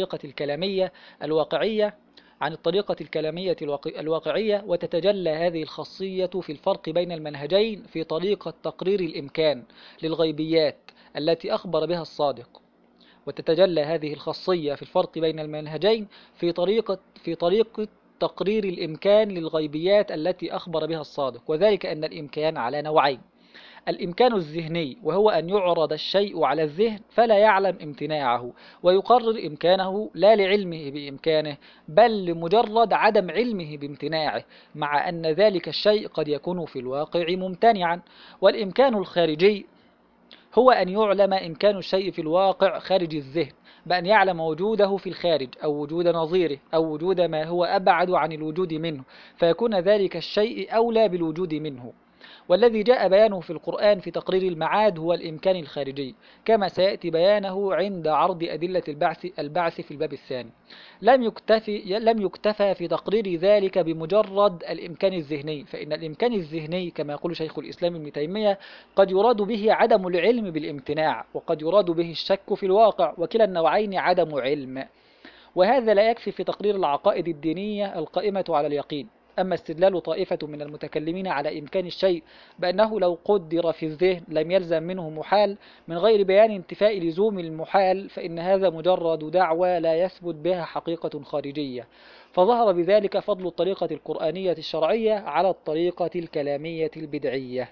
عن الطريقة الكلامية الواقعية، وتتجلى هذه الخاصية في الفرق بين المنهجين في طريقة تقرير الإمكان للغيبيات التي أخبر بها الصادق. وتتجلى هذه الخاصية في الفرق بين المنهجين في طريقة تقرير الإمكان للغيبيات التي أخبر بها الصادق، وذلك أن الإمكان على نوعين: الإمكان الذهني، وهو أن يعرض الشيء على الذهن فلا يعلم امتناعه ويقرر إمكانه لا لعلمه بإمكانه بل لمجرد عدم علمه بامتناعه، مع أن ذلك الشيء قد يكون في الواقع ممتنعا. والإمكان الخارجي هو أن يعلم إمكان الشيء في الواقع خارج الذهن بأن يعلم وجوده في الخارج أو وجود نظيره أو وجود ما هو أبعد عن الوجود منه، فيكون ذلك الشيء أولى بالوجود منه. والذي جاء بيانه في القرآن في تقرير المعاد هو الإمكان الخارجي، كما سيأتي بيانه عند عرض أدلة البعث في الباب الثاني. لم يكتفى في تقرير ذلك بمجرد الإمكان الذهني، فإن الإمكان الذهني كما يقول شيخ الإسلام ابن تيمية قد يراد به عدم العلم بالامتناع، وقد يراد به الشك في الواقع، وكلا النوعين عدم علم. وهذا لا يكفي في تقرير العقائد الدينية القائمة على اليقين. أما استدلال طائفة من المتكلمين على إمكان الشيء بأنه لو قدر في الذهن لم يلزم منه محال من غير بيان انتفاء لزوم المحال، فإن هذا مجرد دعوى لا يثبت بها حقيقة خارجية. فظهر بذلك فضل الطريقة القرآنية الشرعية على الطريقة الكلامية البدعية.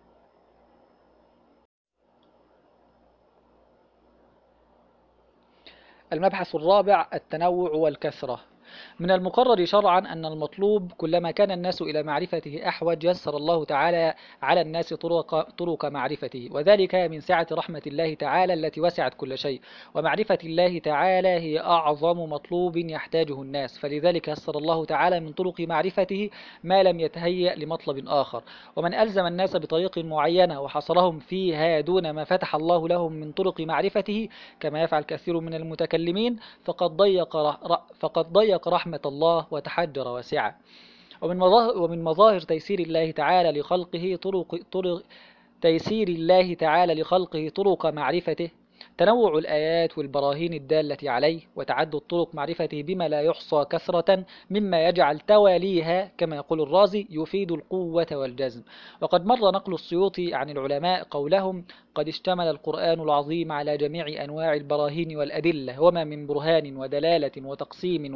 المبحث الرابع: التنوع والكثرة. من المقرر شرعا أن المطلوب كلما كان الناس إلى معرفته أحوج يسر الله تعالى على الناس طرق معرفته، وذلك من سعة رحمة الله تعالى التي وسعت كل شيء، ومعرفة الله تعالى هي أعظم مطلوب يحتاجه الناس، فلذلك يسر الله تعالى من طرق معرفته ما لم يتهيأ لمطلب آخر. ومن ألزم الناس بطريق معينة وحصرهم فيها دون ما فتح الله لهم من طرق معرفته كما يفعل كثير من المتكلمين فقد ضيق رحمة الله وتحجر واسعة. ومن مظاهر تيسير الله تعالى لخلقه طرق معرفته تنوع الآيات والبراهين الدالة عليه وتعدد طرق معرفته بما لا يحصى كثرة مما يجعل تواليها كما يقول الرازي يفيد القوة والجزم. وقد مر نقل السيوطي عن العلماء قولهم: قد اشتمل القرآن العظيم على جميع أنواع البراهين والأدلة، وما من برهان ودلالة وتقسيم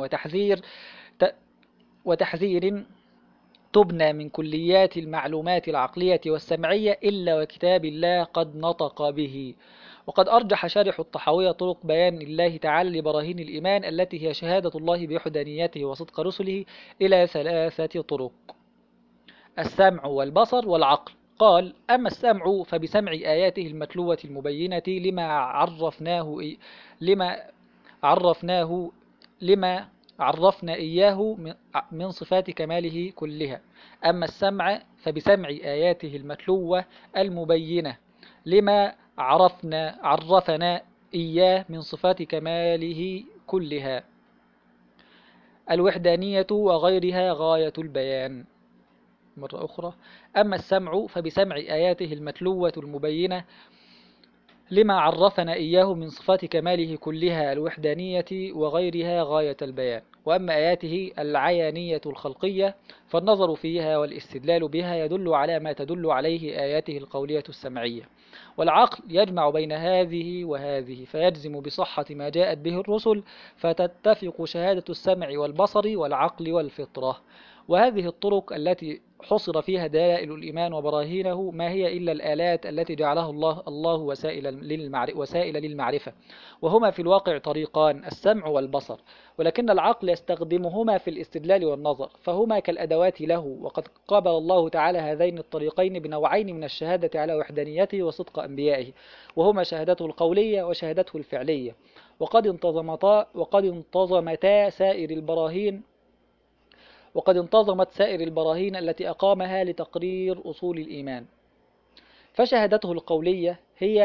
وتحذير تبنى من كليات المعلومات العقلية والسمعية إلا وكتاب الله قد نطق به. وقد أرجح شارح الطحاوية طرق بيان الله تعالى لبراهين الإيمان التي هي شهادة الله بوحدانيته وصدق رسله إلى 3 طرق: السمع والبصر والعقل. قال: أما السمع فبسمع آياته المتلوة المبينة لما عرفناه لما عرفنا إياه من صفات كماله كلها. أما السمع فبسمع آياته المتلوة المبينة لما عرفنا إياه من صفات كماله كلها، الوحدانية وغيرها غاية البيان. مرة أخرى: أما السمع فبسمع آياته المتلوة المبينة لما عرفنا إياه من صفات كماله كلها، الوحدانية وغيرها غاية البيان. وأما آياته العيانية الخلقية فالنظر فيها والاستدلال بها يدل على ما تدل عليه آياته القولية السمعية. والعقل يجمع بين هذه وهذه فيجزم بصحة ما جاءت به الرسل، فتتفق شهادة السمع والبصر والعقل والفطرة. وهذه الطرق التي حصر فيها دلائل الإيمان وبراهينه ما هي إلا الآلات التي جعلها الله وسائل للمعرفة، وهما في الواقع طريقان: السمع والبصر، ولكن العقل يستخدمهما في الاستدلال والنظر، فهما كالأدوات له. وقد قابل الله تعالى هذين الطريقين بنوعين من الشهادة على وحدانيته وصدق أنبيائه، وهما شهادته القولية وشهادته الفعلية. وقد انتظمتا سائر البراهين وقد انتظمت سائر البراهين التي أقامها لتقرير أصول الإيمان. فشهادته القولية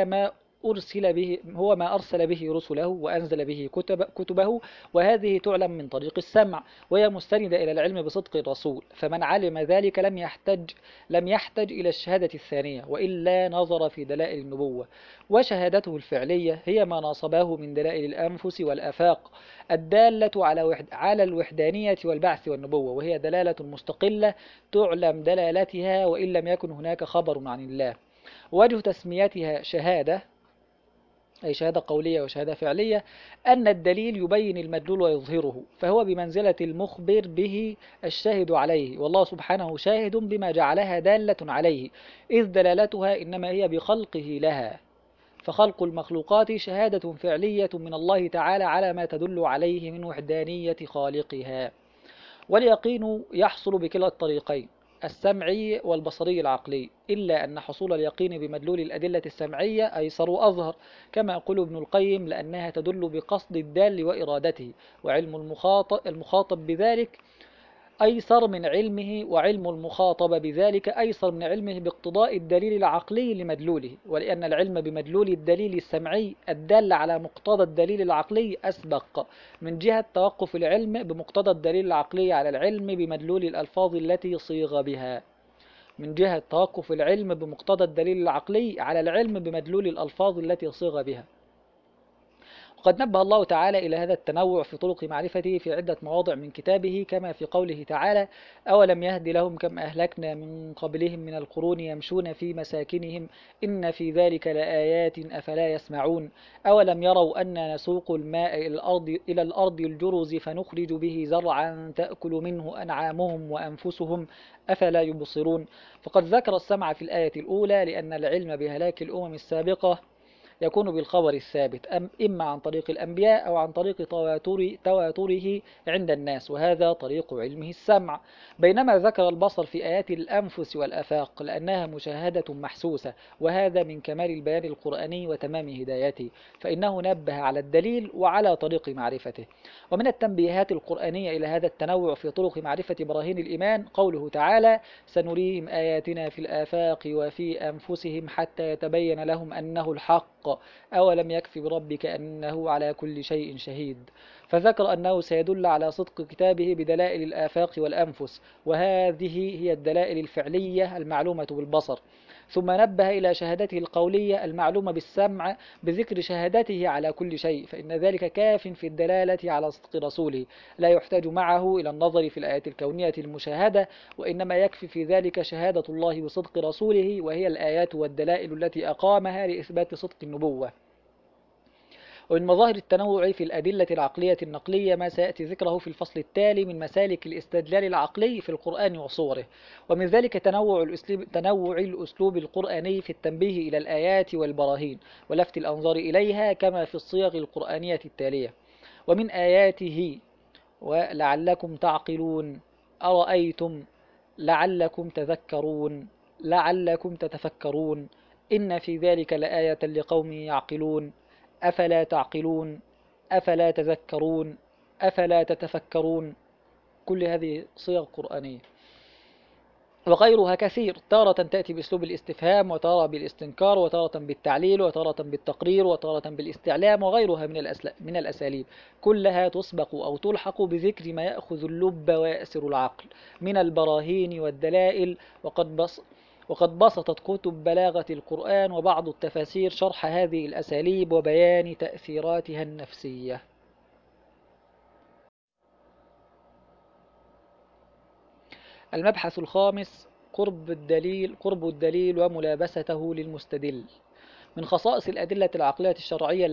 هو ما أرسل به رسله وأنزل به كتبه، وهذه تعلم من طريق السمع، وهي مستندة إلى العلم بصدق الرسول، فمن علم ذلك لم يحتج إلى الشهادة الثانية، وإلا نظر في دلائل النبوة. وشهادته الفعلية هي ما ناصبه من دلائل الأنفس والآفاق الدالة على الوحدانية والبعث والنبوة، وهي دلالة مستقلة تعلم دلالتها وإن لم يكن هناك خبر عن الله. وجه تسميتها شهادة، أي شهادة قولية وشهادة فعلية، أن الدليل يبين المدلول ويظهره، فهو بمنزلة المخبر به الشاهد عليه، والله سبحانه شاهد بما جعلها دالة عليه، إذ دلالتها إنما هي بخلقه لها. فخلق المخلوقات شهادة فعلية من الله تعالى على ما تدل عليه من وحدانية خالقها. واليقين يحصل بكلا الطريقين، السمعي والبصري العقلي، إلا أن حصول اليقين بمدلول الأدلة السمعية أيسر وأظهر، كما يقول ابن القيم: لأنها تدل بقصد الدال وإرادته، وعلم المخاطب بذلك أيسر من علمه، وعلم المخاطب بذلك أيسر من علمه باقتضاء الدليل العقلي لمدلوله، ولأن العلم بمدلول الدليل السمعي الدال على مقتضى الدليل العقلي أسبق من جهة توقف العلم بمقتضى الدليل العقلي على العلم بمدلول الألفاظ التي صيغ بها من جهة توقف العلم بمقتضى الدليل العقلي على العلم بمدلول الألفاظ التي صيغ بها. وقد نبه الله تعالى إلى هذا التنوع في طرق معرفته في عدة مواضع من كتابه، كما في قوله تعالى: أولم يهد لهم كم أهلكنا من قبلهم من القرون يمشون في مساكنهم إن في ذلك لآيات أفلا يسمعون أولم يروا أنا نسوق الماء إلى الأرض الجرز فنخرج به زرعا تأكل منه أنعامهم وأنفسهم أفلا يبصرون. فقد ذكر السمع في الآية الأولى لأن العلم بهلاك الأمم السابقة يكون بالخبر الثابت، إما عن طريق الأنبياء أو عن طريق تواتره عند الناس، وهذا طريق علمه السمع. بينما ذكر البصر في آيات الأنفس والأفاق لأنها مشاهدة محسوسة، وهذا من كمال البيان القرآني وتمام هدايته، فإنه نبه على الدليل وعلى طريق معرفته. ومن التنبيهات القرآنية إلى هذا التنوع في طرق معرفة براهين الإيمان قوله تعالى: سنريهم آياتنا في الآفاق وفي أنفسهم حتى يتبين لهم أنه الحق أولم يكف بربك أنه على كل شيء شهيد. فذكر أنه سيدل على صدق كتابه بدلائل الآفاق والأنفس، وهذه هي الدلائل الفعلية المعلومة بالبصر، ثم نبه إلى شهادته القولية المعلومة بالسمع بذكر شهادته على كل شيء، فإن ذلك كاف في الدلالة على صدق رسوله، لا يحتاج معه إلى النظر في الآيات الكونية المشاهدة، وإنما يكفي في ذلك شهادة الله بصدق رسوله، وهي الآيات والدلائل التي أقامها لإثبات صدق النبوة. ومن مظاهر التنوع في الأدلة العقلية النقلية ما سيأتي ذكره في الفصل التالي من مسالك الاستدلال العقلي في القرآن وصوره، ومن ذلك تنوع الأسلوب القرآني في التنبيه إلى الآيات والبراهين ولفت الأنظار إليها كما في الصيغ القرآنية التالية: ومن آياته ولعلكم تعقلون، أرأيتم، لعلكم تذكرون، لعلكم تتفكرون، إن في ذلك لآية لقوم يعقلون، أفلا تعقلون، أفلا تذكرون، أفلا تتفكرون. كل هذه صيغ قرآنية، وغيرها كثير، تارة تأتي بأسلوب الاستفهام، وتارة بالاستنكار، وتارة بالتعليل، وتارة بالتقرير، وتارة بالاستعلام، وغيرها من الأساليب، كلها تسبق أو تلحق بذكر ما يأخذ اللب ويأسر العقل من البراهين والدلائل. وقد بسطت كتب بلاغة القرآن وبعض التفاسير شرح هذه الأساليب وبيان تأثيراتها النفسية. المبحث الخامس: قرب الدليل وملابسته للمستدل. من خصائص الأدلة العقلية الشرعية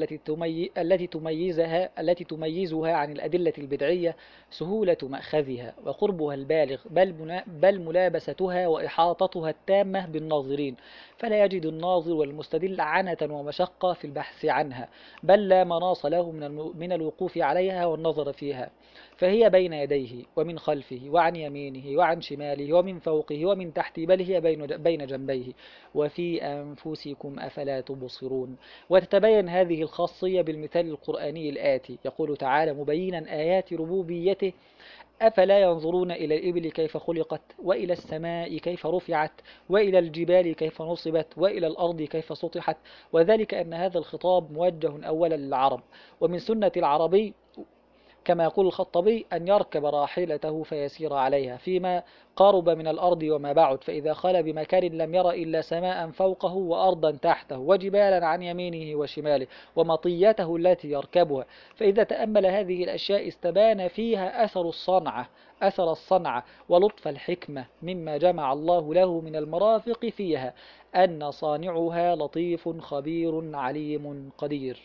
التي تميزها عن الأدلة البدعية سهولة مأخذها وقربها البالغ، بل ملابستها وإحاطتها التامة بالناظرين، فلا يجد الناظر والمستدل عنة ومشقة في البحث عنها، بل لا مناص له من الوقوف عليها والنظر فيها، فهي بين يديه ومن خلفه وعن يمينه وعن شماله ومن فوقه ومن تحته، بل هي بين جنبيه وفي أنفسكم أفلا تبصرون. وتتبين هذه الخاصية بالمثال القرآني الآتي: يقول تعالى مبينا آيات ربوبيته: أفلا ينظرون إلى الإبل كيف خلقت، وإلى السماء كيف رفعت، وإلى الجبال كيف نصبت، وإلى الأرض كيف سطحت. وذلك أن هذا الخطاب موجه أولا للعرب، ومن سنة العربي كما يقول الخطبي أن يركب راحلته فيسير عليها فيما قارب من الأرض وما بعد، فإذا خال بمكان لم ير إلا سماء فوقه وأرضا تحته وجبالا عن يمينه وشماله ومطيته التي يركبها، فإذا تأمل هذه الأشياء استبان فيها أثر الصنعة ولطف الحكمة مما جمع الله له من المرافق فيها، أن صانعها لطيف خبير عليم قدير.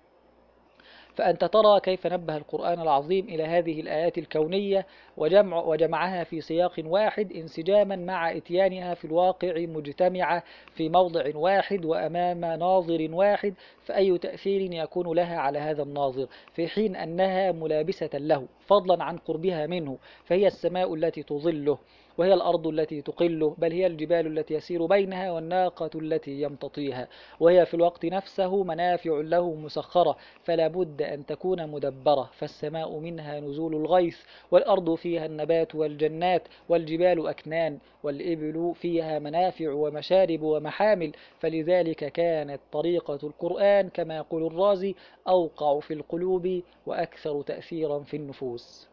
فأنت ترى كيف نبه القرآن العظيم إلى هذه الآيات الكونية وجمعها في سياق واحد انسجاما مع إتيانها في الواقع مجتمعة في موضع واحد وأمام ناظر واحد، فأي تأثير يكون لها على هذا الناظر في حين أنها ملابسة له فضلا عن قربها منه، فهي السماء التي تظله، وهي الأرض التي تقله، بل هي الجبال التي يسير بينها والناقة التي يمتطيها، وهي في الوقت نفسه منافع له مسخرة، فلا بد أن تكون مدبرة، فالسماء منها نزول الغيث، والأرض فيها النبات والجنات، والجبال أكنان، والإبل فيها منافع ومشارب ومحامل، فلذلك كانت طريقة القرآن كما يقول الرازي أوقع في القلوب وأكثر تأثيرا في النفوس.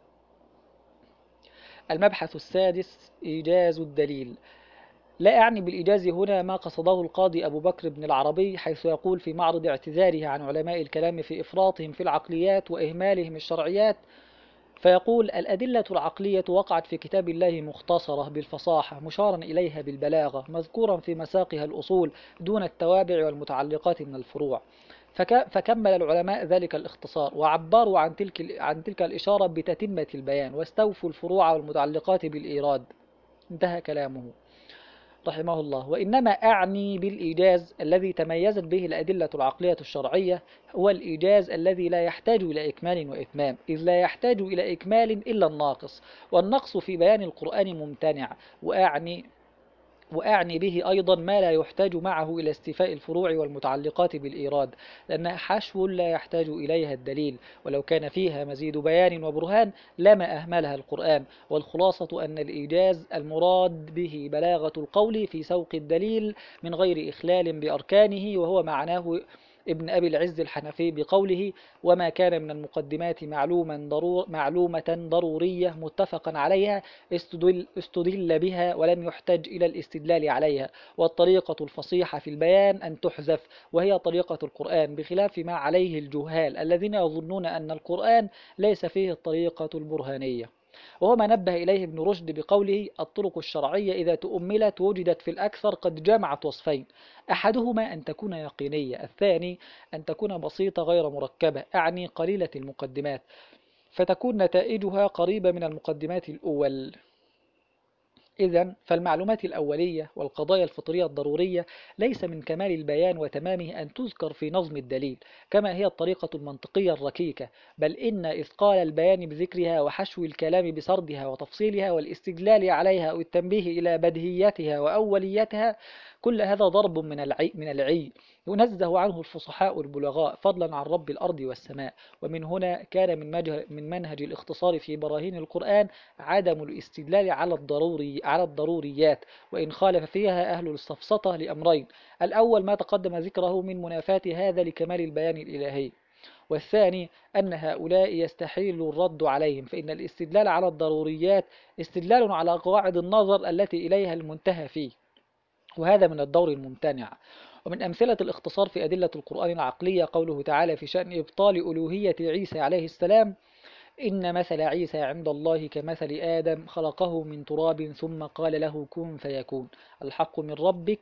المبحث السادس: إيجاز الدليل. لا أعني بالإيجاز هنا ما قصده القاضي أبو بكر بن العربي حيث يقول في معرض اعتذاره عن علماء الكلام في إفراطهم في العقليات وإهمالهم الشرعيات، فيقول: الأدلة العقلية وقعت في كتاب الله مختصرة بالفصاحة مشارا إليها بالبلاغة مذكورا في مساقها الأصول دون التوابع والمتعلقات من الفروع. فكمل العلماء ذلك الاختصار وعبروا عن تلك الإشارة بتتمة البيان، واستوفوا الفروع والمتعلقات بالإيراد. انتهى كلامه رحمه الله. وإنما أعني بالإيجاز الذي تميزت به الأدلة العقلية الشرعية هو الإيجاز الذي لا يحتاج إلى إكمال وإتمام، إذ لا يحتاج إلى إكمال إلا الناقص، والنقص في بيان القرآن ممتنع. وأعني به أيضا ما لا يحتاج معه إلى استيفاء الفروع والمتعلقات بالإيراد، لأنها حشو لا يحتاج إليها الدليل، ولو كان فيها مزيد بيان وبرهان لما أهملها القرآن. والخلاصة أن الإيجاز المراد به بلاغة القول في سوق الدليل من غير إخلال بأركانه، ابن أبي العز الحنفي بقوله: وما كان من المقدمات معلومة ضرورية متفقا عليها استدل بها ولم يحتج إلى الاستدلال عليها، والطريقة الفصيحة في البيان أن تحذف، وهي طريقة القرآن، بخلاف ما عليه الجهال الذين يظنون أن القرآن ليس فيه الطريقة البرهانية. وهو ما نبه إليه ابن رشد بقوله: الطرق الشرعية إذا تؤملت وجدت في الأكثر قد جمعت وصفين: أحدهما أن تكون يقينية، الثاني أن تكون بسيطة غير مركبة، أعني قليلة المقدمات، فتكون نتائجها قريبة من المقدمات الأول. إذن فالمعلومات الأولية والقضايا الفطرية الضرورية ليس من كمال البيان وتمامه أن تذكر في نظم الدليل كما هي الطريقة المنطقية الركيكة، بل إن إثقال البيان بذكرها وحشو الكلام بسردها وتفصيلها والاستدلال عليها أو التنبيه إلى بديهيتها وأوليتها، كل هذا ضرب من العي ينزه عنه الفصحاء البلغاء، فضلا عن رب الأرض والسماء. ومن هنا كان من منهج الاختصار في براهين القرآن عدم الاستدلال على الضروريات، وإن خالف فيها أهل السفسطة لأمرين: الأول ما تقدم ذكره من منافاة هذا لكمال البيان الإلهي، والثاني أن هؤلاء يستحيل الرد عليهم، فإن الاستدلال على الضروريات استدلال على قواعد النظر التي إليها المنتهى فيه، وهذا من الدور الممتنع. ومن أمثلة الاختصار في أدلة القرآن العقلية قوله تعالى في شأن إبطال ألوهية عيسى عليه السلام: إن مثل عيسى عند الله كمثل آدم خلقه من تراب ثم قال له كن فيكون، الحق من ربك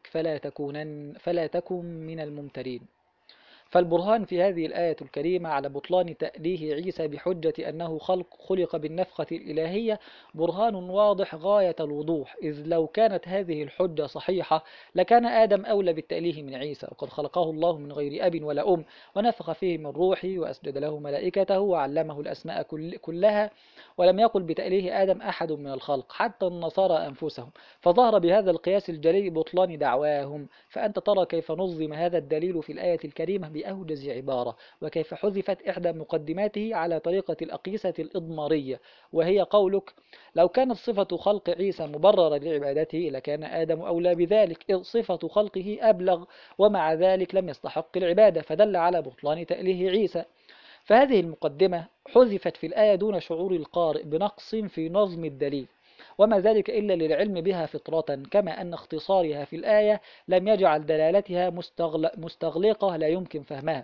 فلا تكن من الممترين. فالبرهان في هذه الآية الكريمة على بطلان تأليه عيسى بحجة أنه خلق بالنفخة الإلهية برهان واضح غاية الوضوح، إذ لو كانت هذه الحجة صحيحة لكان آدم أولى بالتأليه من عيسى، وقد خلقه الله من غير أب ولا أم، ونفخ فيه من روحه وأسجد له ملائكته وعلمه الأسماء كلها، ولم يقل بتأليه آدم أحد من الخلق حتى النصارى أنفسهم، فظهر بهذا القياس الجلي بطلان دعواهم. فأنت ترى كيف نظم هذا الدليل في الآية الكريمة بأوجز عبارة، وكيف حذفت إحدى مقدماته على طريقة الأقيسة الإضمارية، وهي قولك: لو كانت صفة خلق عيسى مبررة لعبادته لكان آدم أولى بذلك، إذ صفة خلقه أبلغ، ومع ذلك لم يستحق العبادة، فدل على بطلان تأليه عيسى. فهذه المقدمة حذفت في الآية دون شعور القارئ بنقص في نظم الدليل، وما ذلك إلا للعلم بها فطرة، كما أن اختصارها في الآية لم يجعل دلالتها مستغلقة لا يمكن فهمها،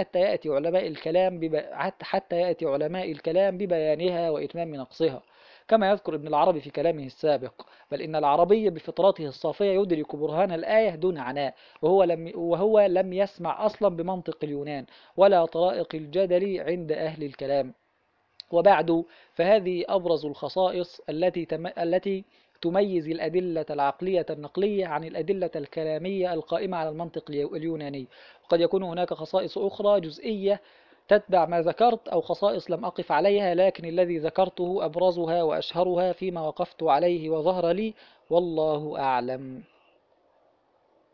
حتى يأتي علماء الكلام ببيانها وإتمام نقصها، كما يذكر ابن العربي في كلامه السابق: بل إن العربي بفطرته الصافية يدرك برهان الآية دون عناء، وهو لم يسمع أصلا بمنطق اليونان ولا طرائق الجدل عند أهل الكلام. وبعد، فهذه أبرز الخصائص التي تميز الأدلة العقلية النقلية عن الأدلة الكلامية القائمة على المنطق اليوناني. وقد يكون هناك خصائص أخرى جزئية تتبع ما ذكرت، أو خصائص لم أقف عليها، لكن الذي ذكرته أبرزها وأشهرها فيما وقفت عليه وظهر لي، والله أعلم.